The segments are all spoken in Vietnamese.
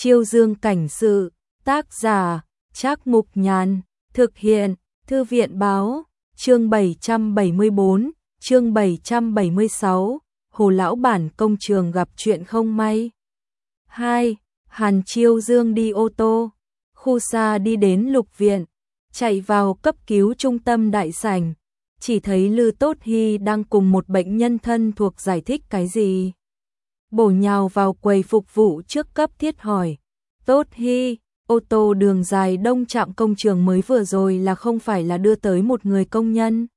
Chiêu Dương cảnh sự, tác giả, Trác Mục Nhàn, thực hiện, Thư viện báo, chương 774, chương 776, Hồ lão bản công trường gặp chuyện không may. 2. Hàn Chiêu Dương đi ô tô, khu xa đi đến Lục Viện, chạy vào cấp cứu trung tâm đại sảnh, chỉ thấy Lư Tốt Hy đang cùng một bệnh nhân thân thuộc giải thích cái gì. Bổ nhào vào quầy phục vụ trước cấp thiết hỏi, Tốt Hy, ô tô đường dài đông trạm công trường mới vừa rồi là không phải là đưa tới một người công nhân.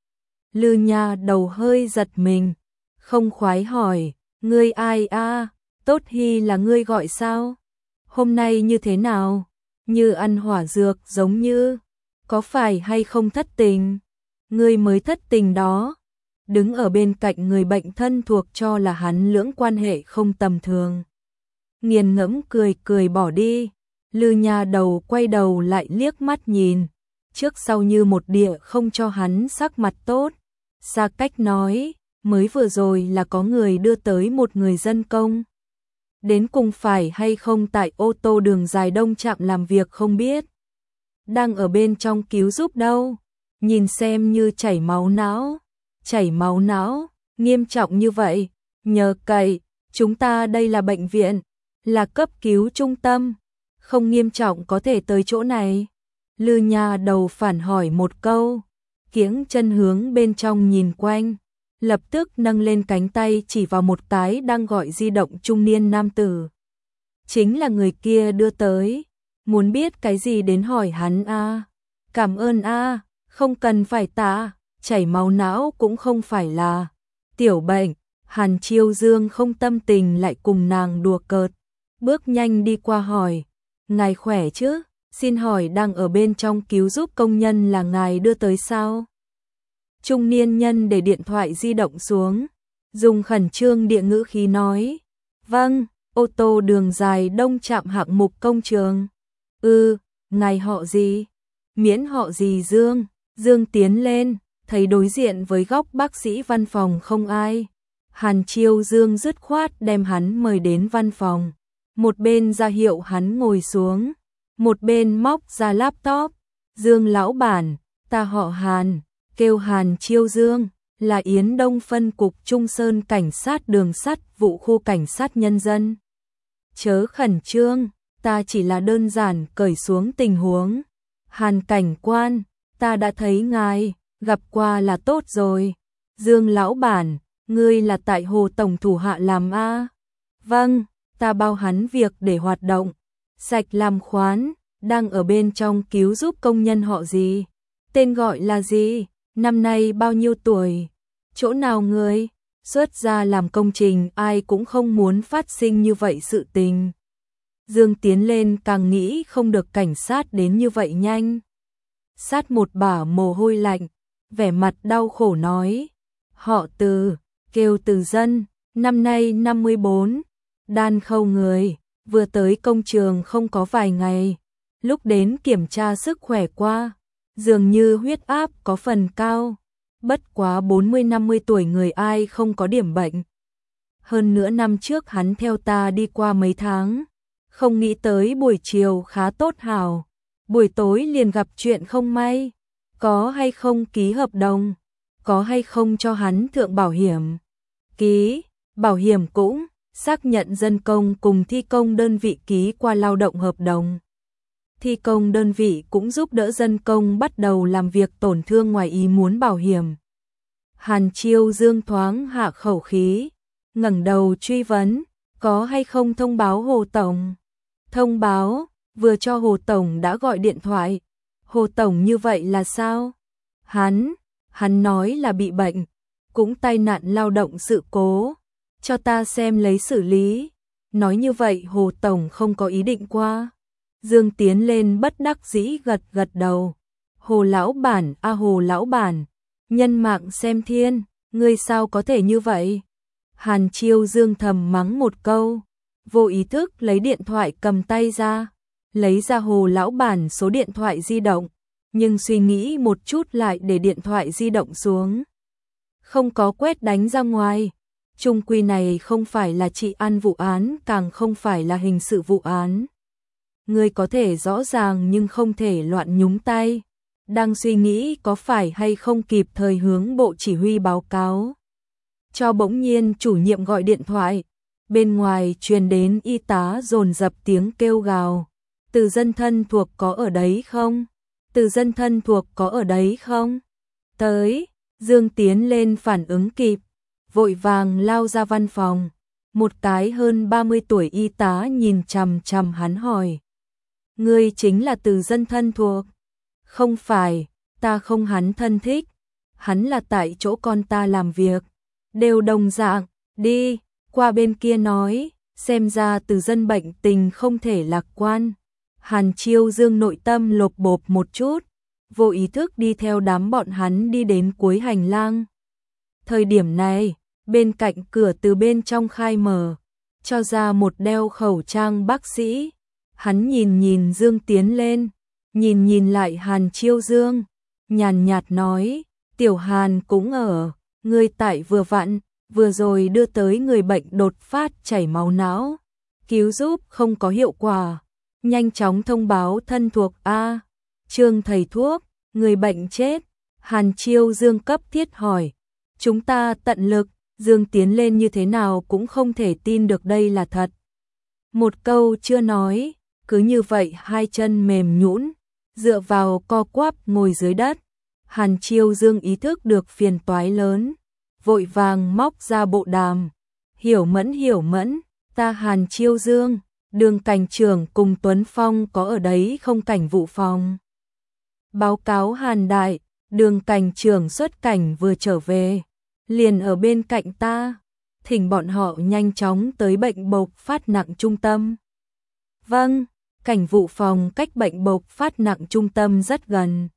Lư Nha đầu hơi giật mình, không khoái hỏi, ngươi ai a? Tốt Hy là ngươi gọi sao? Hôm nay như thế nào? Như ăn hỏa dược giống như, có phải hay không thất tình? Ngươi mới thất tình đó. Đứng ở bên cạnh người bệnh thân thuộc cho là hắn lưỡng quan hệ không tầm thường. Nghiền ngẫm cười cười bỏ đi. Lư Nha đầu quay đầu lại liếc mắt nhìn, trước sau như một địa không cho hắn sắc mặt tốt. Xa cách nói, mới vừa rồi là có người đưa tới một người dân công. Đến cùng phải hay không tại ô tô đường dài đông trạm làm việc không biết. Đang ở bên trong cứu giúp đâu, nhìn xem như chảy máu não. Chảy máu não, nghiêm trọng như vậy, nhờ cậy, chúng ta đây là bệnh viện, là cấp cứu trung tâm, không nghiêm trọng có thể tới chỗ này. Lư Nha đầu phản hỏi một câu, kiễng chân hướng bên trong nhìn quanh, lập tức nâng lên cánh tay chỉ vào một cái đang gọi di động trung niên nam tử. Chính là người kia đưa tới, muốn biết cái gì đến hỏi hắn a. Cảm ơn a, không cần phải tạ. Chảy máu não cũng không phải là tiểu bệnh. Hàn Chiêu Dương không tâm tình lại cùng nàng đùa cợt, bước nhanh đi qua hỏi, ngài khỏe chứ, xin hỏi đang ở bên trong cứu giúp công nhân là ngài đưa tới sao? Trung niên nhân để điện thoại di động xuống, dùng khẩn trương địa ngữ khí nói, vâng, ô tô đường dài đông trạm hạng mục công trường. Ngài họ gì? Miễn họ gì Dương. Dương tiến lên, thấy đối diện với góc bác sĩ văn phòng không ai. Hàn Chiêu Dương dứt khoát đem hắn mời đến văn phòng. Một bên ra hiệu hắn ngồi xuống, một bên móc ra laptop. Dương lão bản, ta họ Hàn, kêu Hàn Chiêu Dương, là Yến Đông phân cục Trung Sơn cảnh sát đường sắt vụ khu cảnh sát nhân dân. Chớ khẩn trương, ta chỉ là đơn giản cởi xuống tình huống. Hàn cảnh quan, ta đã thấy ngài, gặp qua là tốt rồi. Dương lão bản, ngươi là tại Hồ tổng thủ hạ làm a? Vâng, ta bao hắn việc để hoạt động. Sạch làm khoán, đang ở bên trong cứu giúp công nhân họ gì? Tên gọi là gì? Năm nay bao nhiêu tuổi? Chỗ nào người? Xuất ra làm công trình ai cũng không muốn phát sinh như vậy sự tình. Dương tiến lên càng nghĩ không được cảnh sát đến như vậy nhanh. Sát một bả mồ hôi lạnh, vẻ mặt đau khổ nói, họ Từ, kêu Từ Dân, năm nay 54, đan khâu người, vừa tới công trường không có vài ngày, lúc đến kiểm tra sức khỏe qua, dường như huyết áp có phần cao, bất quá 40-50 tuổi người ai không có điểm bệnh. Hơn nữa năm trước hắn theo ta đi qua mấy tháng, không nghĩ tới buổi chiều khá tốt hảo, buổi tối liền gặp chuyện không may, có hay không ký hợp đồng, có hay không cho hắn thượng bảo hiểm. Ký, bảo hiểm cũng, xác nhận dân công cùng thi công đơn vị ký qua lao động hợp đồng. Thi công đơn vị cũng giúp đỡ dân công bắt đầu làm việc tổn thương ngoài ý muốn bảo hiểm. Hàn Chiêu Dương thoáng hạ khẩu khí, ngẩng đầu truy vấn, có hay không thông báo Hồ tổng? Thông báo, vừa cho Hồ tổng đã gọi điện thoại. Hồ tổng như vậy là sao? Hắn nói là bị bệnh, cũng tai nạn lao động sự cố, cho ta xem lấy xử lý. Nói như vậy Hồ tổng không có ý định qua. Dương tiến lên bất đắc dĩ gật gật đầu. Hồ lão bản a, Hồ lão bản, nhân mạng xem thiên, ngươi sao có thể như vậy? Hàn Chiêu Dương thầm mắng một câu, vô ý thức lấy điện thoại cầm tay ra, lấy ra Hồ lão bản số điện thoại di động, nhưng suy nghĩ một chút lại để điện thoại di động xuống. Không có quét đánh ra ngoài, Chung quy này không phải là trị an vụ án, càng không phải là hình sự vụ án. Ngươi có thể rõ ràng nhưng không thể loạn nhúng tay. Đang suy nghĩ có phải hay không kịp thời hướng bộ chỉ huy báo cáo. Cho bỗng nhiên chủ nhiệm gọi điện thoại. Bên ngoài truyền đến y tá dồn dập tiếng kêu gào. Từ dân thân thuộc có ở đấy không? Từ dân thân thuộc có ở đấy không? Tới, Dương tiến lên phản ứng kịp, vội vàng lao ra văn phòng. Một cái hơn 30 tuổi y tá nhìn chằm chằm hắn hỏi. Ngươi chính là Từ dân thân thuộc? Không phải, ta không hắn thân thích. Hắn là tại chỗ con ta làm việc. Đều đồng dạng, đi, qua bên kia nói, xem ra Từ dân bệnh tình không thể lạc quan. Hàn Chiêu Dương nội tâm lột bột một chút, vô ý thức đi theo đám bọn hắn đi đến cuối hành lang. Thời điểm này, bên cạnh cửa từ bên trong khai mở, cho ra một đeo khẩu trang bác sĩ. Hắn nhìn Dương tiến lên, nhìn lại Hàn Chiêu Dương, nhàn nhạt nói, Tiểu Hàn cũng ở, ngươi tại vừa vặn, vừa rồi đưa tới người bệnh đột phát chảy máu não, cứu giúp không có hiệu quả, nhanh chóng thông báo thân thuộc a. Trương thầy thuốc, người bệnh chết. Hàn Chiêu Dương cấp thiết hỏi, chúng ta tận lực. Dương tiến lên như thế nào cũng không thể tin được đây là thật. Một câu chưa nói, cứ như vậy hai chân mềm nhũn, dựa vào co quắp ngồi dưới đất. Hàn Chiêu Dương ý thức được phiền toái lớn, vội vàng móc ra bộ đàm. Hiểu mẫn, ta Hàn Chiêu Dương, Đường cảnh trưởng cùng Tuấn Phong có ở đấy không? Cảnh vụ phòng báo cáo Hàn đại, Đường cảnh trưởng xuất cảnh vừa trở về, liền ở bên cạnh ta, thỉnh bọn họ nhanh chóng tới bệnh bộc phát nặng trung tâm. Vâng, cảnh vụ phòng cách bệnh bộc phát nặng trung tâm rất gần.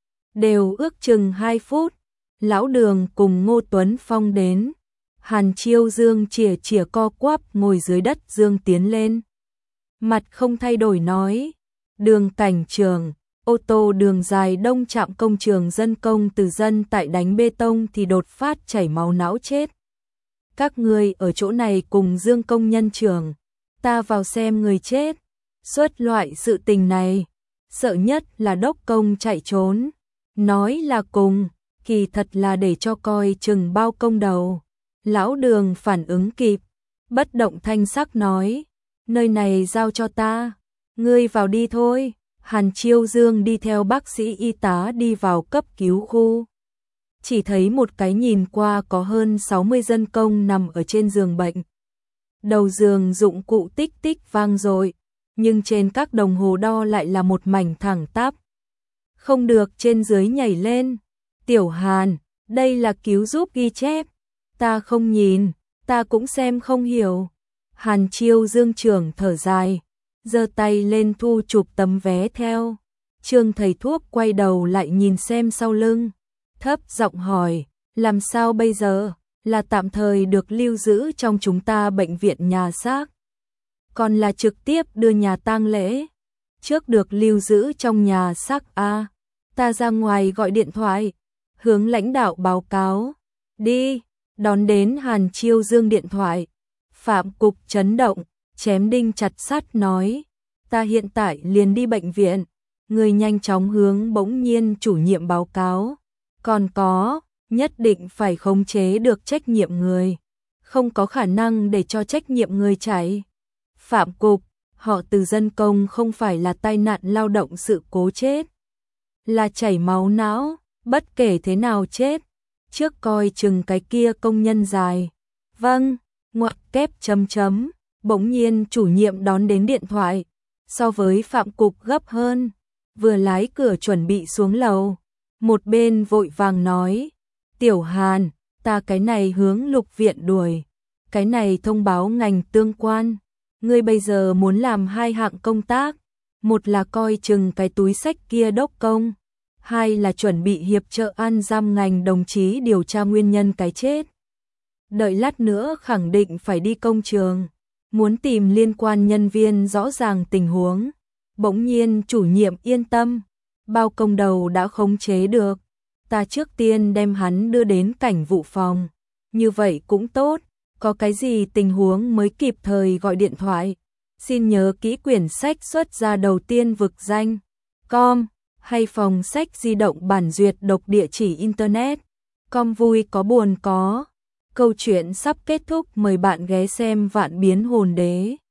Đều ước chừng 2 phút, lão Đường cùng Ngô Tuấn Phong đến. Hàn Chiêu Dương chìa co quắp ngồi dưới đất. Dương tiến lên, mặt không thay đổi nói, Đường cảnh trưởng, ô tô đường dài đông trạm công trường dân công Từ dân tại đánh bê tông thì đột phát chảy máu não chết. Các ngươi ở chỗ này cùng Dương công nhân trưởng, ta vào xem người chết. Suốt loại sự tình này, sợ nhất là đốc công chạy trốn. Nói là cùng, kỳ thật là để cho coi chừng bao công đầu. Lão Đường phản ứng kịp, bất động thanh sắc nói, nơi này giao cho ta, ngươi vào đi thôi. Hàn Chiêu Dương đi theo bác sĩ y tá đi vào cấp cứu khu. Chỉ thấy một cái nhìn qua có hơn 60 dân công nằm ở trên giường bệnh. Đầu giường dụng cụ tích tích vang dội, nhưng trên các đồng hồ đo lại là một mảnh thẳng tắp. Không được trên dưới nhảy lên. Tiểu Hàn, đây là cứu giúp ghi chép. Ta không nhìn, ta cũng xem không hiểu. Hàn Chiêu Dương trưởng thở dài, giơ tay lên thu chụp tấm vé theo. Trương thầy thuốc quay đầu lại nhìn xem sau lưng, thấp giọng hỏi, làm sao bây giờ? Là tạm thời được lưu giữ trong chúng ta bệnh viện nhà xác, còn là trực tiếp đưa nhà tang lễ? Trước được lưu giữ trong nhà xác a. Ta ra ngoài gọi điện thoại, hướng lãnh đạo báo cáo. Đi, đón đến Hàn Chiêu Dương điện thoại. Phạm Cục chấn động, chém đinh chặt sắt nói, ta hiện tại liền đi bệnh viện. Người nhanh chóng hướng bỗng nhiên chủ nhiệm báo cáo. Còn có, nhất định phải khống chế được trách nhiệm người. Không có khả năng để cho trách nhiệm người chạy. Phạm Cục, họ Từ dân công không phải là tai nạn lao động sự cố chết, là chảy máu não, bất kể thế nào chết. Trước coi chừng cái kia công nhân dài. Vâng, ngoặc kép chấm chấm. Bỗng nhiên chủ nhiệm đón đến điện thoại, so với Phạm Cục gấp hơn, vừa lái cửa chuẩn bị xuống lầu, một bên vội vàng nói, Tiểu Hàn, ta cái này hướng Lục viện đuổi, cái này thông báo ngành tương quan, ngươi bây giờ muốn làm 2 hạng công tác, một là coi chừng cái túi sách kia đốc công, 2 là chuẩn bị hiệp trợ an giam ngành đồng chí điều tra nguyên nhân cái chết. Đợi lát nữa khẳng định phải đi công trường, muốn tìm liên quan nhân viên rõ ràng tình huống. Bỗng nhiên chủ nhiệm yên tâm, bao công đầu đã khống chế được, ta trước tiên đem hắn đưa đến cảnh vụ phòng, như vậy cũng tốt, có cái gì tình huống mới kịp thời gọi điện thoại. Xin nhớ kỹ quyển sách xuất ra đầu tiên vực danh com hay phòng sách di động bản duyệt độc địa chỉ internet. Com vui có buồn có. Câu chuyện sắp kết thúc, mời bạn ghé xem Vạn Biến Hồn Đế.